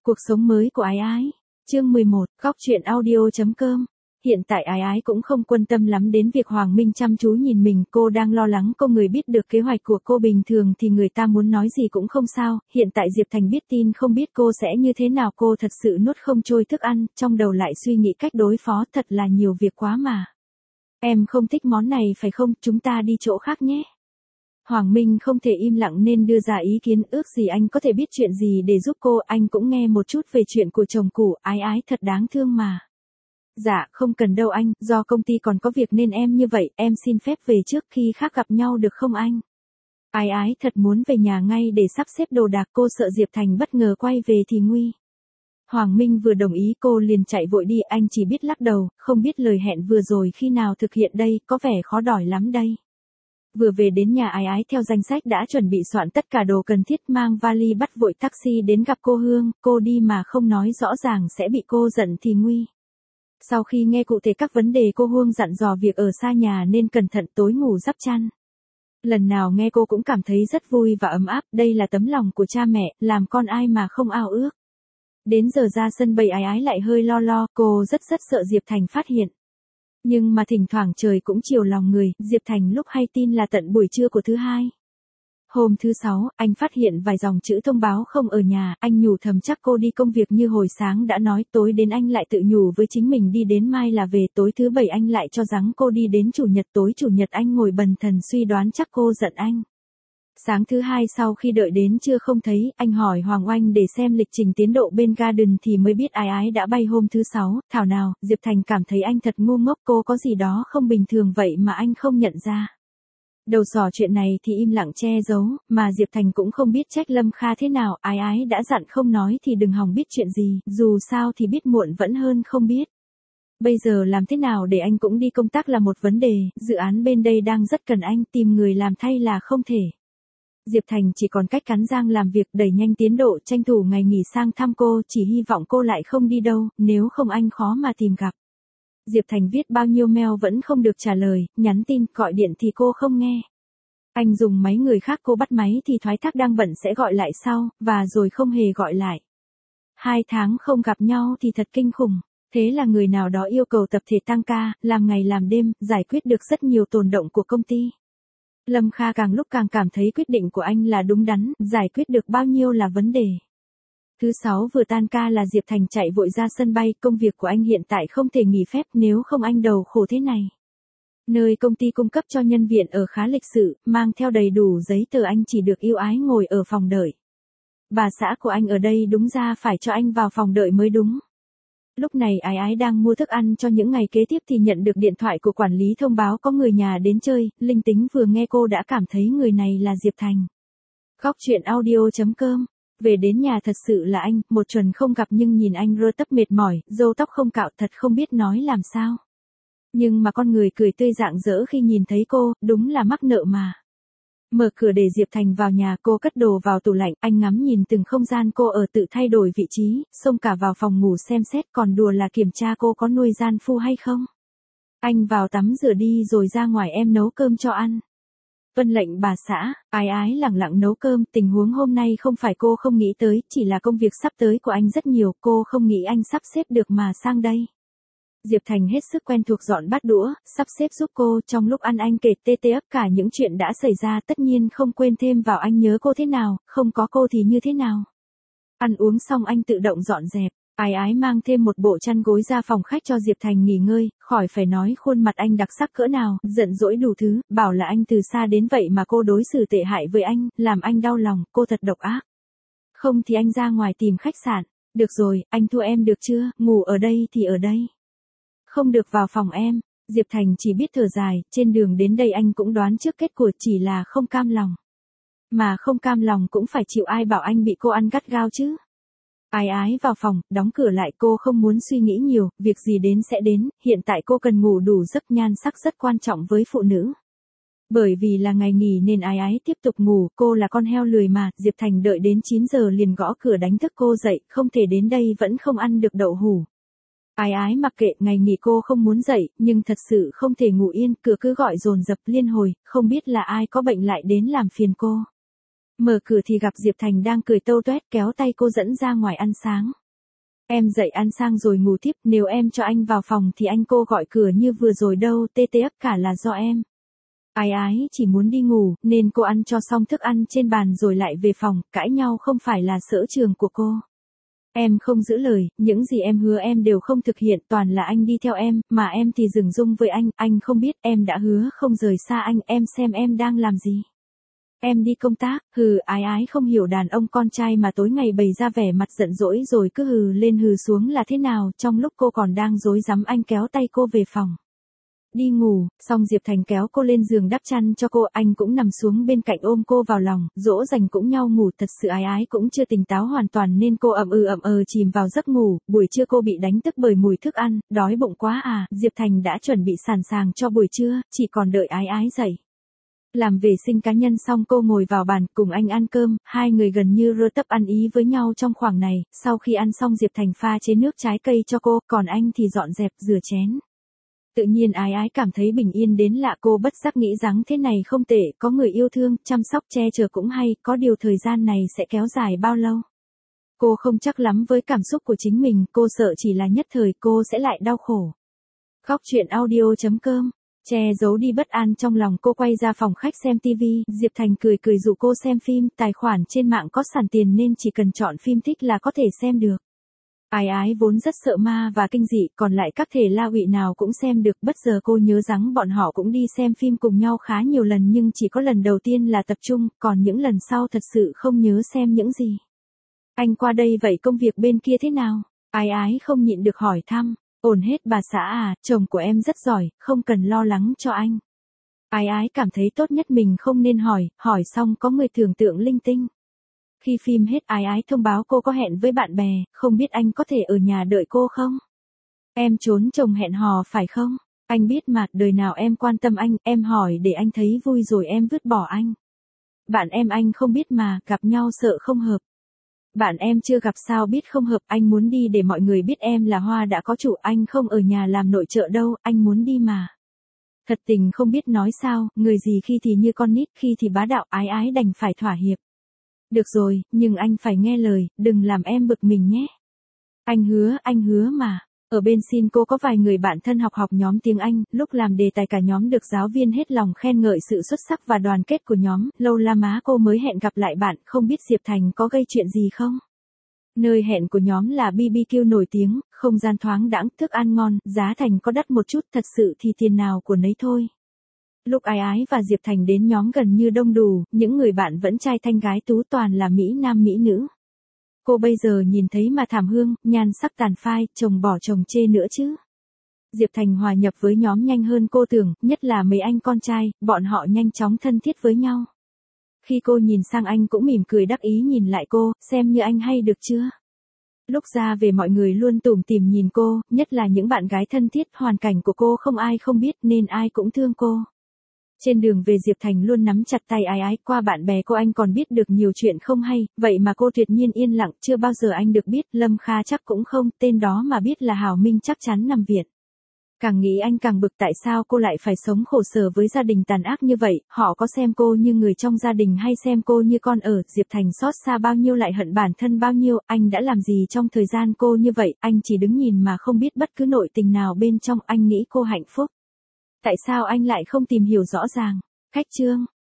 Cuộc sống mới của Ái Ái. Chương 11, Góc truyện audio.com. Hiện tại Ái Ái cũng không quan tâm lắm đến việc Hoàng Minh chăm chú nhìn mình, cô đang lo lắng cô người biết được kế hoạch của cô. Bình thường thì người ta muốn nói gì cũng không sao, hiện tại Diệp Thành biết tin không biết cô sẽ như thế nào, cô thật sự nuốt không trôi thức ăn, trong đầu lại suy nghĩ cách đối phó, thật là nhiều việc quá mà. Em không thích món này phải không, chúng ta đi chỗ khác nhé. Hoàng Minh không thể im lặng nên đưa ra ý kiến, ước gì anh có thể biết chuyện gì để giúp cô, anh cũng nghe một chút về chuyện của chồng cũ, Ái Ái thật đáng thương mà. Dạ, không cần đâu anh, do công ty còn có việc nên em như vậy, em xin phép về trước, khi khác gặp nhau được không anh? Ái Ái thật muốn về nhà ngay để sắp xếp đồ đạc, cô sợ Diệp Thành bất ngờ quay về thì nguy. Hoàng Minh vừa đồng ý cô liền chạy vội đi, anh chỉ biết lắc đầu, không biết lời hẹn vừa rồi khi nào thực hiện đây, có vẻ khó đòi lắm đây. Vừa về đến nhà, Ái Ái theo danh sách đã chuẩn bị soạn tất cả đồ cần thiết, mang vali bắt vội taxi đến gặp cô Hương, cô đi mà không nói rõ ràng sẽ bị cô giận thì nguy. Sau khi nghe cụ thể các vấn đề, cô Hương dặn dò việc ở xa nhà nên cẩn thận, tối ngủ đắp chăn. Lần nào nghe cô cũng cảm thấy rất vui và ấm áp, đây là tấm lòng của cha mẹ, làm con ai mà không ao ước. Đến giờ ra sân bay, Ái Ái lại hơi lo, cô rất sợ Diệp Thành phát hiện. Nhưng mà thỉnh thoảng trời cũng chiều lòng người, Diệp Thành lúc hay tin là tận buổi trưa của thứ Hai. Hôm thứ Sáu, anh phát hiện vài dòng chữ thông báo không ở nhà, anh nhủ thầm chắc cô đi công việc như hồi sáng đã nói, tối đến anh lại tự nhủ với chính mình đi đến mai là về, tối thứ Bảy anh lại cho rằng cô đi đến Chủ nhật, tối Chủ nhật anh ngồi bần thần suy đoán chắc cô giận anh. Sáng thứ Hai sau khi đợi đến trưa không thấy, anh hỏi Hoàng Oanh để xem lịch trình tiến độ bên Garden thì mới biết Ái Ái đã bay hôm thứ Sáu, thảo nào, Diệp Thành cảm thấy anh thật ngu ngốc, cô có gì đó không bình thường vậy mà anh không nhận ra. Đầu sỏ chuyện này thì im lặng che giấu, mà Diệp Thành cũng không biết trách Lâm Kha thế nào, Ái Ái đã dặn không nói thì đừng hòng biết chuyện gì, dù sao thì biết muộn vẫn hơn không biết. Bây giờ làm thế nào để anh cũng đi công tác là một vấn đề, dự án bên đây đang rất cần anh, tìm người làm thay là không thể. Diệp Thành chỉ còn cách cắn răng làm việc, đẩy nhanh tiến độ, tranh thủ ngày nghỉ sang thăm cô, chỉ hy vọng cô lại không đi đâu, nếu không anh khó mà tìm gặp. Diệp Thành viết bao nhiêu mail vẫn không được trả lời, nhắn tin, gọi điện thì cô không nghe. Anh dùng máy người khác, cô bắt máy thì thoái thác đang bận sẽ gọi lại sau, và rồi không hề gọi lại. 2 tháng không gặp nhau thì thật kinh khủng. Thế là người nào đó yêu cầu tập thể tăng ca, làm ngày làm đêm, giải quyết được rất nhiều tồn động của công ty. Lâm Kha càng lúc càng cảm thấy quyết định của anh là đúng đắn, giải quyết được bao nhiêu là vấn đề. Thứ Sáu vừa tan ca là Diệp Thành chạy vội ra sân bay, công việc của anh hiện tại không thể nghỉ phép, nếu không anh đầu khổ thế này. Nơi công ty cung cấp cho nhân viên ở khá lịch sự, mang theo đầy đủ giấy tờ, anh chỉ được ưu ái ngồi ở phòng đợi. Bà xã của anh ở đây đúng ra phải cho anh vào phòng đợi mới đúng. Lúc này Ái Ái đang mua thức ăn cho những ngày kế tiếp thì nhận được điện thoại của quản lý thông báo có người nhà đến chơi, linh tính vừa nghe cô đã cảm thấy người này là Diệp Thành. Góc truyện audio.com. Về đến nhà thật sự là anh, một tuần không gặp nhưng nhìn anh rơ tấp mệt mỏi, râu tóc không cạo, thật không biết nói làm sao. Nhưng mà con người cười tươi rạng rỡ khi nhìn thấy cô, đúng là mắc nợ mà. Mở cửa để Diệp Thành vào nhà, cô cất đồ vào tủ lạnh, anh ngắm nhìn từng không gian cô ở, tự thay đổi vị trí, xông cả vào phòng ngủ xem xét, còn đùa là kiểm tra cô có nuôi gian phu hay không. Anh vào tắm rửa đi rồi ra ngoài, em nấu cơm cho ăn. Vâng lệnh bà xã. Ái Ái lẳng lặng nấu cơm, tình huống hôm nay không phải cô không nghĩ tới, chỉ là công việc sắp tới của anh rất nhiều, cô không nghĩ anh sắp xếp được mà sang đây. Diệp Thành hết sức quen thuộc dọn bát đũa, sắp xếp giúp cô, trong lúc ăn anh kể tê ấp cả những chuyện đã xảy ra, tất nhiên không quên thêm vào anh nhớ cô thế nào, không có cô thì như thế nào. Ăn uống xong anh tự động dọn dẹp, Ái Ái mang thêm một bộ chăn gối ra phòng khách cho Diệp Thành nghỉ ngơi, khỏi phải nói khuôn mặt anh đặc sắc cỡ nào, giận dỗi đủ thứ, bảo là anh từ xa đến vậy mà cô đối xử tệ hại với anh, làm anh đau lòng, cô thật độc ác. Không thì anh ra ngoài tìm khách sạn, được rồi, anh thua em được chưa, ngủ ở đây thì ở đây. Không được vào phòng em. Diệp Thành chỉ biết thở dài, trên đường đến đây anh cũng đoán trước kết quả, chỉ là không cam lòng. Mà không cam lòng cũng phải chịu, ai bảo anh bị cô ăn gắt gao chứ. Ái Ái vào phòng, đóng cửa lại, cô không muốn suy nghĩ nhiều, việc gì đến sẽ đến, hiện tại cô cần ngủ đủ giấc, nhan sắc rất quan trọng với phụ nữ. Bởi vì là ngày nghỉ nên Ái Ái tiếp tục ngủ, cô là con heo lười mà, Diệp Thành đợi đến 9 giờ liền gõ cửa đánh thức cô dậy, không thể đến đây vẫn không ăn được đậu hủ. Ái Ái mặc kệ, ngày nghỉ cô không muốn dậy, nhưng thật sự không thể ngủ yên, cửa cứ gọi dồn dập liên hồi, không biết là ai có bệnh lại đến làm phiền cô. Mở cửa thì gặp Diệp Thành đang cười tâu toét kéo tay cô dẫn ra ngoài ăn sáng. Em dậy ăn sang rồi ngủ tiếp, nếu em cho anh vào phòng thì anh cô gọi cửa như vừa rồi đâu, tê tê ấp cả là do em. Ái ái chỉ muốn đi ngủ, nên cô ăn cho xong thức ăn trên bàn rồi lại về phòng, cãi nhau không phải là sở trường của cô. Em không giữ lời, những gì em hứa em đều không thực hiện, toàn là anh đi theo em, mà em thì dửng dưng với anh không biết, em đã hứa không rời xa anh, em xem em đang làm gì. Em đi công tác, hừ, ái ái không hiểu đàn ông con trai mà tối ngày bày ra vẻ mặt giận dỗi rồi cứ hừ lên hừ xuống là thế nào, trong lúc cô còn đang rối rắm anh kéo tay cô về phòng. Đi ngủ, xong Diệp Thành kéo cô lên giường đắp chăn cho cô, anh cũng nằm xuống bên cạnh ôm cô vào lòng, dỗ dành cũng nhau ngủ, thật sự ái ái cũng chưa tỉnh táo hoàn toàn nên cô ậm chìm vào giấc ngủ, buổi trưa cô bị đánh thức bởi mùi thức ăn, đói bụng quá à, Diệp Thành đã chuẩn bị sẵn sàng cho buổi trưa, chỉ còn đợi ái ái dậy. Làm vệ sinh cá nhân xong cô ngồi vào bàn cùng anh ăn cơm, hai người gần như rơ tấp ăn ý với nhau trong khoảng này, sau khi ăn xong Diệp Thành pha chế nước trái cây cho cô, còn anh thì dọn dẹp rửa chén. Tự nhiên ái ái cảm thấy bình yên đến lạ, cô bất giác nghĩ rằng thế này không tệ, có người yêu thương, chăm sóc che chở cũng hay, có điều thời gian này sẽ kéo dài bao lâu. Cô không chắc lắm với cảm xúc của chính mình, cô sợ chỉ là nhất thời cô sẽ lại đau khổ. Khóc chuyện audio.com. Che giấu đi bất an trong lòng cô quay ra phòng khách xem tivi, Diệp Thành cười cười dụ cô xem phim, tài khoản trên mạng có sẵn tiền nên chỉ cần chọn phim thích là có thể xem được. Ái ái vốn rất sợ ma và kinh dị, còn lại các thể la hụy nào cũng xem được, bất giờ cô nhớ rằng bọn họ cũng đi xem phim cùng nhau khá nhiều lần nhưng chỉ có lần đầu tiên là tập trung, còn những lần sau thật sự không nhớ xem những gì. Anh qua đây vậy công việc bên kia thế nào? Ái ái không nhịn được hỏi thăm. Ổn hết bà xã à, chồng của em rất giỏi, không cần lo lắng cho anh. Ái ái cảm thấy tốt nhất mình không nên hỏi xong có người tưởng tượng linh tinh. Khi phim hết ái ái thông báo cô có hẹn với bạn bè, không biết anh có thể ở nhà đợi cô không? Em trốn chồng hẹn hò phải không? Anh biết mà, đời nào em quan tâm anh, em hỏi để anh thấy vui rồi em vứt bỏ anh. Bạn em anh không biết mà, gặp nhau sợ không hợp. Bạn em chưa gặp sao biết không hợp, anh muốn đi để mọi người biết em là Hoa đã có chủ, anh không ở nhà làm nội trợ đâu, anh muốn đi mà. Thật tình không biết nói sao, người gì khi thì như con nít, khi thì bá đạo, ái ái đành phải thỏa hiệp. Được rồi, nhưng anh phải nghe lời, đừng làm em bực mình nhé. Anh hứa mà. Ở bên xin cô có vài người bạn thân học nhóm tiếng Anh, lúc làm đề tài cả nhóm được giáo viên hết lòng khen ngợi sự xuất sắc và đoàn kết của nhóm, lâu la má cô mới hẹn gặp lại bạn, không biết Diệp Thành có gây chuyện gì không? Nơi hẹn của nhóm là BBQ nổi tiếng, không gian thoáng đãng, thức ăn ngon, giá thành có đắt một chút, thật sự thì tiền nào của nấy thôi. Lúc ái ái và Diệp Thành đến nhóm gần như đông đủ, những người bạn vẫn trai thanh gái tú toàn là Mỹ nam Mỹ nữ. Cô bây giờ nhìn thấy mà thảm hương, nhan sắc tàn phai, chồng bỏ chồng chê nữa chứ. Diệp Thành hòa nhập với nhóm nhanh hơn cô tưởng, nhất là mấy anh con trai, bọn họ nhanh chóng thân thiết với nhau. Khi cô nhìn sang anh cũng mỉm cười đắc ý nhìn lại cô, xem như anh hay được chưa. Lúc ra về mọi người luôn tủm tỉm nhìn cô, nhất là những bạn gái thân thiết, hoàn cảnh của cô không ai không biết nên ai cũng thương cô. Trên đường về Diệp Thành luôn nắm chặt tay ái ái, qua bạn bè cô anh còn biết được nhiều chuyện không hay, vậy mà cô tuyệt nhiên yên lặng, chưa bao giờ anh được biết, Lâm Kha chắc cũng không, tên đó mà biết là Hảo Minh chắc chắn nằm viện. Càng nghĩ anh càng bực tại sao cô lại phải sống khổ sở với gia đình tàn ác như vậy, họ có xem cô như người trong gia đình hay xem cô như con ở, Diệp Thành xót xa bao nhiêu lại hận bản thân bao nhiêu, anh đã làm gì trong thời gian cô như vậy, anh chỉ đứng nhìn mà không biết bất cứ nội tình nào bên trong, anh nghĩ cô hạnh phúc. Tại sao anh lại không tìm hiểu rõ ràng? Cách chương